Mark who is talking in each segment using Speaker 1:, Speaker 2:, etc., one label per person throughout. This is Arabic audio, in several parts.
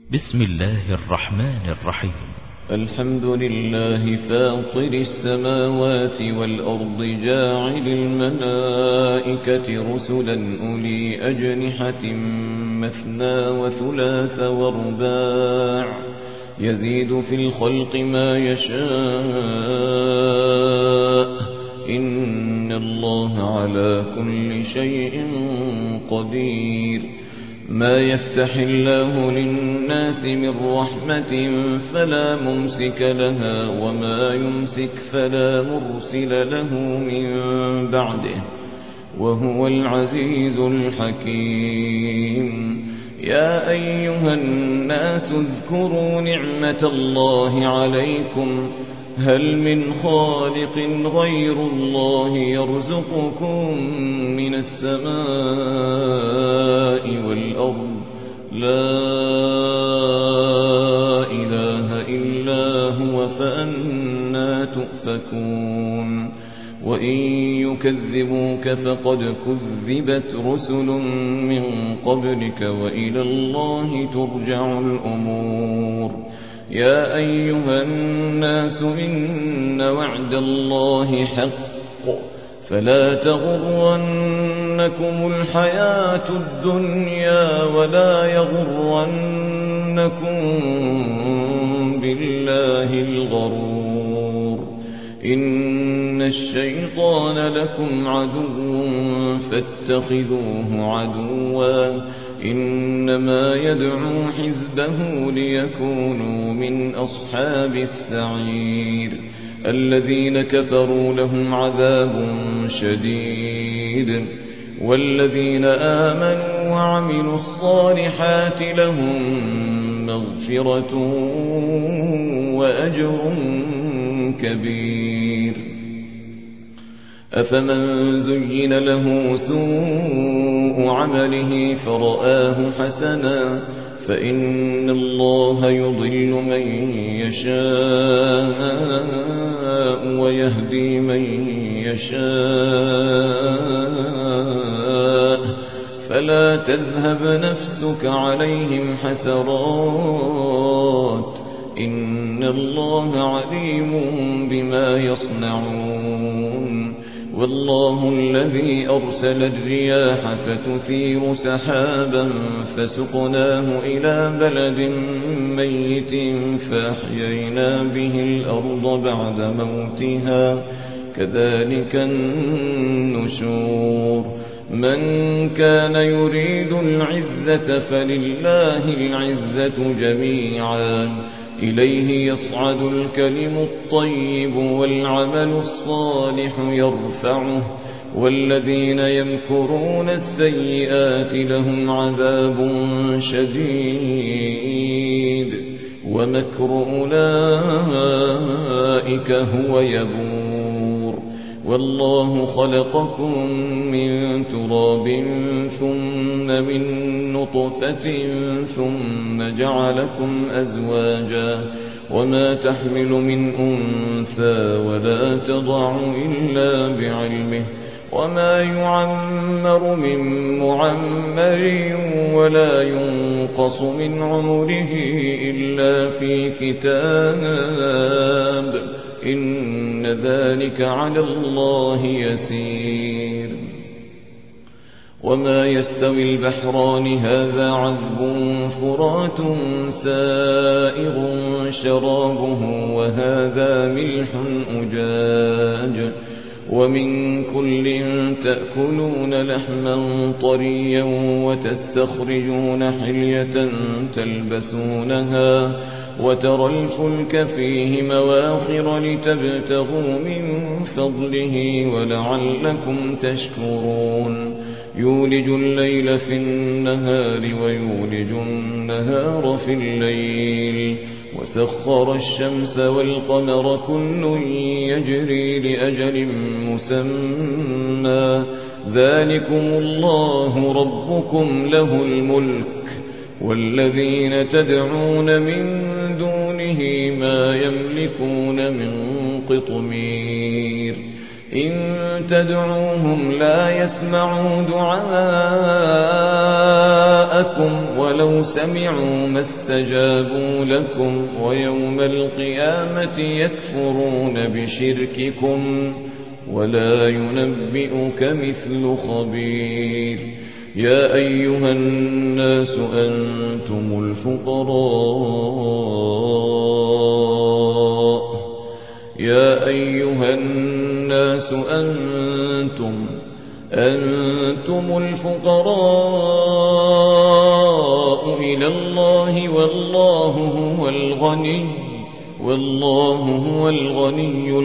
Speaker 1: بسم الله الرحمن الرحيم.
Speaker 2: الحمد لله فاطر السماوات والأرض جاعل الملائكة رسلا أولي أجنحة مثنى وثلاث ورباع يزيد في الخلق ما يشاء إن الله على كل شيء قدير. ما يفتح الله للناس من رحمة فلا ممسك لها وما يمسك فلا مرسل له من بعده وهو العزيز الحكيم. يا أيها الناس اذكروا نعمة الله عليكم هل من خالق غير الله يرزقكم من السماء والأرض لا إله إلا هو فأنى تؤفكون. وإن يكذبوك فقد كذبت رسل من قبلك وإلى الله ترجع الأمور. يا أيها الناس إن وعد الله حق فلا تغرنكم الحياة الدنيا ولا يغرنكم بالله الغرور. إن الشيطان لكم عدو فاتخذوه عدوا إنما يدعو حزبه ليكونوا من أصحاب السعير. الذين كفروا لهم عذاب شديد والذين آمنوا وعملوا الصالحات لهم مغفرة وأجر كبير. أفمن زين له سوء عمله فرآه حسنا فإن الله يضل من يشاء ويهدي من يشاء فلا تذهب نفسك عليهم حسرات إن الله عليم بما يصنعون. والله الذي أرسل الرياح فتثير سحابا فسقناه إلى بلد ميت فأحيينا به الأرض بعد موتها كذلك النشور. من كان يريد العزة فلله العزة جميعا إليه يصعد الكلم الطيب والعمل الصالح يرفعه والذين يمكرون السيئات لهم عذاب شديد ومكر أولئك هو يبور. والله خلقكم من تراب ثم من نطفة ثم جعلكم أزواجا وما تحمل من أنثى ولا تضع إلا بعلمه وما يعمر من معمر ولا ينقص من عمره إلا في كتاب إن ذلك على الله يسير. وما يستوي البحران هذا عذب فرات سائغ شرابه وهذا ملح أجاج ومن كل تأكلون لحما طريا وتستخرجون حلية تلبسونها وترى الفلك فيه مواخر لتبتغوا من فضله ولعلكم تشكرون. يولج الليل في النهار ويولج النهار في الليل وسخر الشمس والقمر كل يجري لأجل مسمى ذلكم الله ربكم له الملك والذين تدعون من دونه ما يملكون من قطمير. إن تدعوهم لا يسمعوا دعاءكم ولو سمعوا ما استجابوا لكم ويوم القيامة يكفرون بشرككم ولا ينبئك مثل خبير يا أيها الناس أنتم الفقراء يا أيها الناس أنتم الفقراء إلى الله والله هو الغني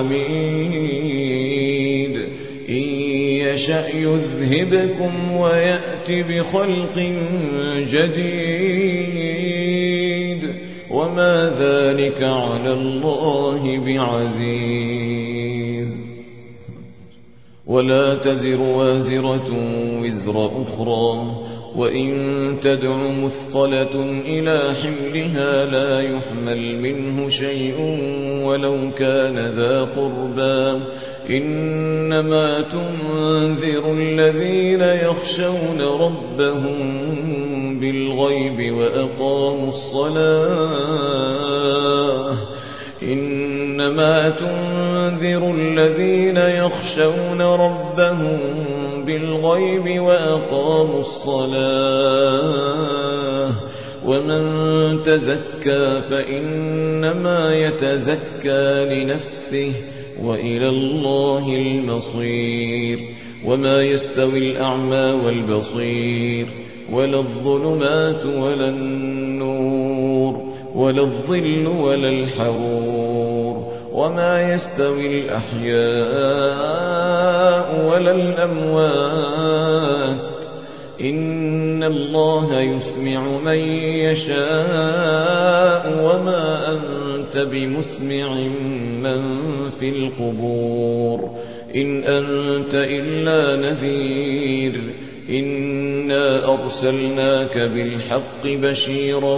Speaker 2: الحميد إن يشأ يذهبكم ويأت بخلق جديد وما ذلك على الله بعزيز ولا تزر وازرة وزر أخرى وإن تدع مثقلة إلى حملها لا يحمل منه شيء ولو كان ذا قربى إنما تنذر الذين يخشون ربهم بالغيب وأقاموا الصلاة إنما تنذر الذين يخشون ربهم بالغيب وأقاموا الصلاة ومن تزكى فإنما يتزكى لنفسه وإلى الله المصير وما يستوي الأعمى والبصير ولا الظلمات ولا النور ولا الظل ولا الحرور وما يستوي الأحياء ولا الأموات إن الله يسمع من يشاء وما أنت بمسمع من في القبور إن أنت إلا نذير إنا أرسلناك بالحق بشيرا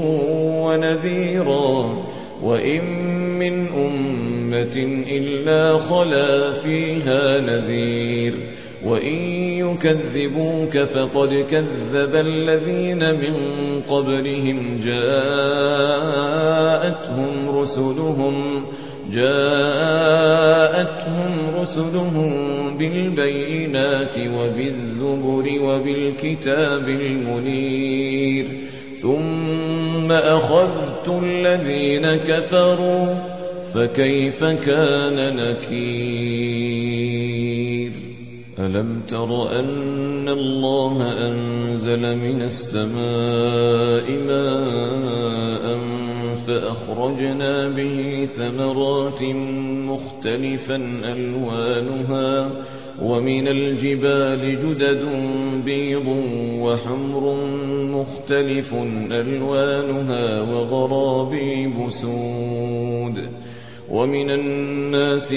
Speaker 2: ونذيرا وإن من أمة إلا خلا فيها نذير وإن يكذبوك فقد كذب الذين من قبلهم جاءتهم رسلهم بالبينات وبالزبر وبالكتاب المنير ثم أخذت الذين كفروا فكيف كان نكير ألم تر أن الله أنزل من السماء ماء فأخرجنا به ثمرات مختلفا ألوانها ومن الجبال جدد بيض وحمر مختلف ألوانها وغرابيب سود ومن الناس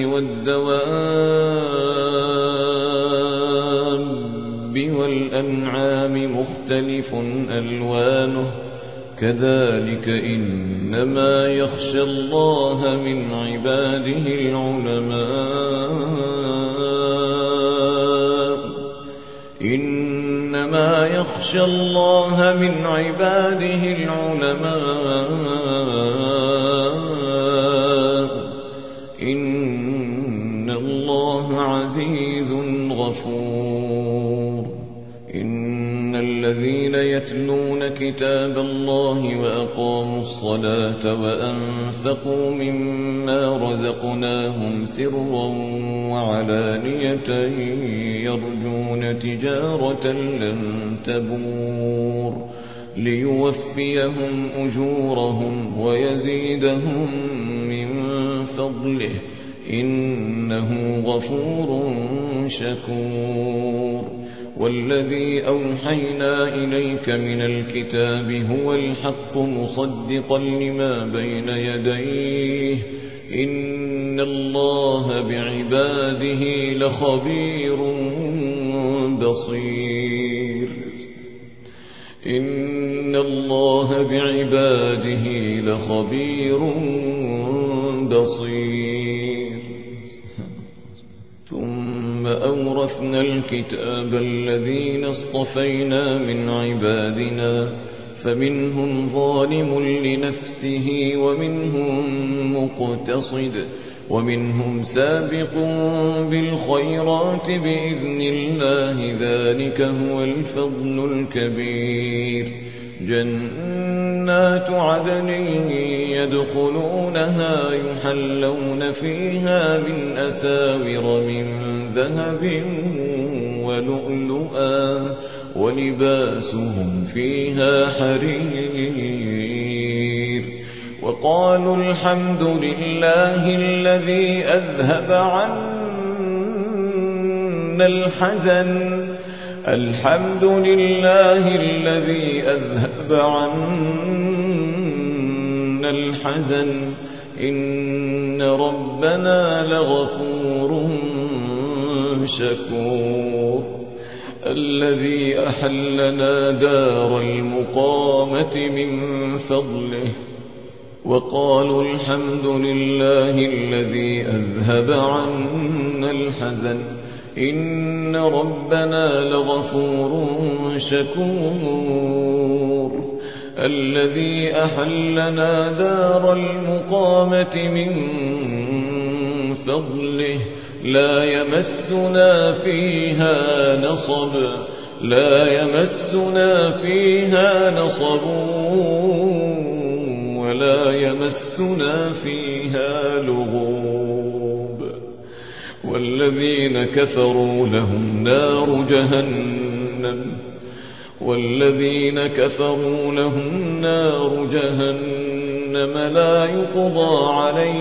Speaker 2: والدواب والأنعام مختلف ألوانه كذلك إنما يخشى الله من عباده العلماء إنما يخشى الله من عباده العلماء إن الله عزيز غفور إن الذين يتلون كتاب الله وأقاموا الصلاة وأنفقوا مما رزقناهم سرا وعلانية يرجون تجارة لن تبور ليوفيهم أجورهم ويزيدهم من فضله إنه غفور شكور والذي أوحينا إليك من الكتاب هو الحق مصدقا لما بين يديه إن الله بعباده لخبير بصير إن الله بعباده لخبير بصير أورثنا الكتاب الذين اصطفينا من عبادنا فمنهم ظالم لنفسه ومنهم مقتصد ومنهم سابق بالخيرات بإذن الله ذلك هو الفضل الكبير جنات عدن يدخلونها يحلون فيها من أساور من ذهب ولؤلؤا ولباسهم فيها حرير وقالوا الحمد لله الذي أذهب عنا الحزن الحمد لله الذي أذهب عنا الحزن إن ربنا لغفور شكور الذي أحلنا دار المقامة من فضله وقالوا الحمد لله الذي أذهب عنا الحزن إن ربنا لغفور شكور الذي أحلنا دار المقامة من فضله لا يمسنا فيها نصب ولا يمسنا فيها لغوب والذين كفروا لهم نار جهنم لا يقضى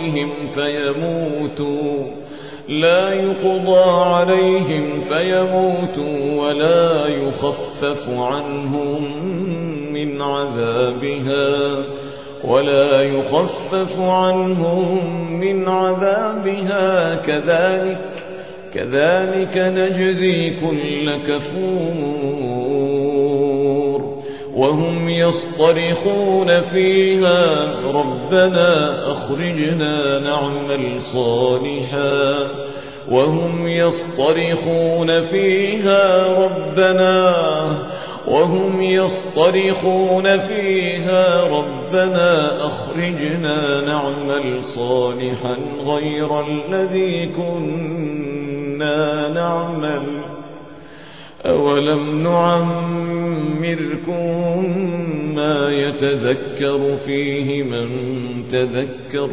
Speaker 2: عليهم فيموتوا ولا يخفف عنهم من عذابها كذلك نجزي كل كفور وهم يصطرخون فيها ربنا أخرجنا نعمل صالحا وهم يصطرخون فيها ربنا أخرجنا نعمل صالحا غير الذي كنا نعمل أولم نعمركم ما يتذكر فيه من تذكر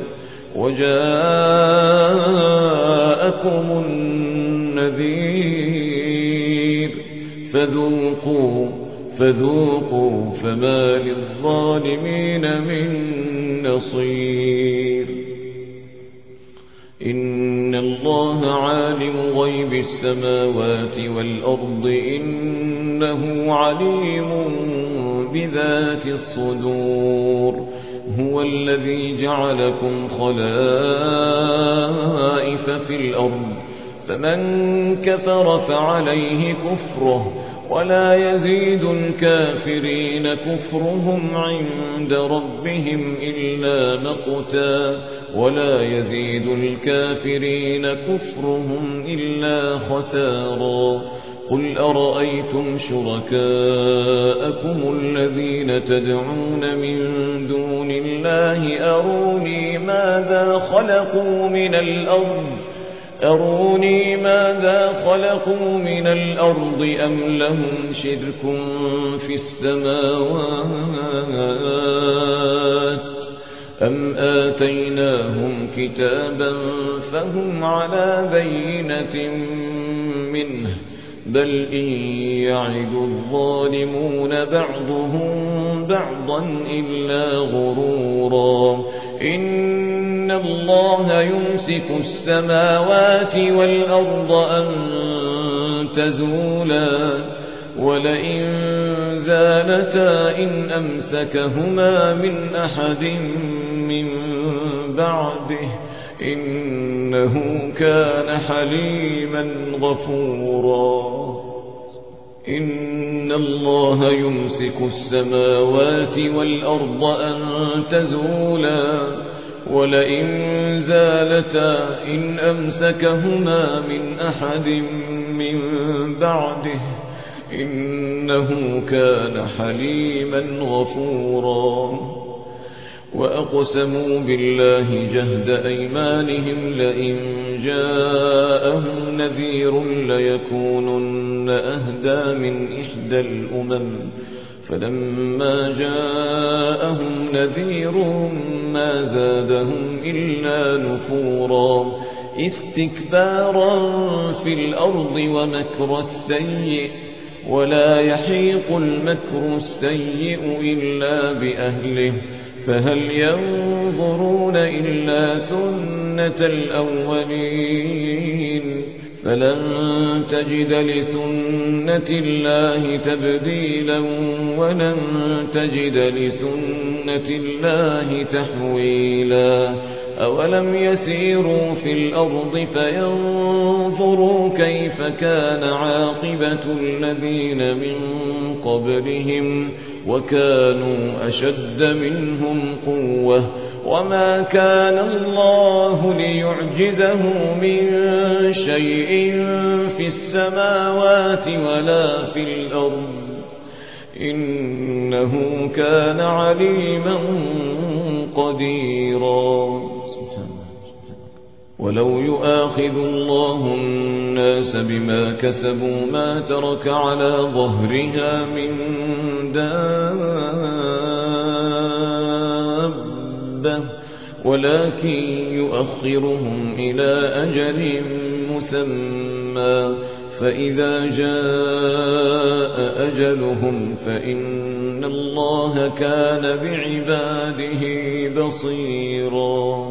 Speaker 2: وجاءكم النذير فذوقوا فما للظالمين من نصير إن الله عالم غيب السماوات والأرض إنه عليم بذات الصدور هو الذي جعلكم خلائف في الأرض فمن كفر فعليه كفره ولا يزيد الكافرين كفرهم عند ربهم إلا مقتا ولا يزيد الكافرين كفرهم إلا خسارا قل أرأيتم شركاءكم الذين تدعون من دون الله أروني ماذا خلقوا من الأرض أم لهم شرك في السماوات أم آتيناهم كتابا فهم على بينة منه بل إن يعد الظالمون بعضهم بعضا إلا غرورا إن الله يمسك السماوات والأرض أن تزولا ولئن زالتا إن أمسكهما من أحد من بعده إنه كان حليما غفورا إن الله يمسك السماوات والأرض أن تزولا ولئن زالتا إن أمسكهما من أحد من بعده إنه كان حليما غفورا وأقسموا بالله جهد أيمانهم لئن جاءهم نذير ليكونن أهدى من إحدى الأمم فلما جاءهم نذير ما زادهم إلا نفورا استكبارا في الأرض ومكر السيء ولا يحيق المكر السيء إلا بأهله فهل ينظرون إلا سنة الأولين فلن تجد لسنة الله تبديلا ولن تجد لسنة الله تحويلا أولم يسيروا في الأرض فينظروا كيف كان عاقبة الذين من قبلهم وكانوا أشد منهم قوة وما كان الله ليعجزه من شيء في السماوات ولا في الأرض إنه كان عليما قديرا ولو يؤاخذ الله الناس بما كسبوا ما ترك على ظهرها من دابة ولكن يؤخرهم إلى أجل مسمى فإذا جاء أجلهم فإن الله كان بعباده بصيرا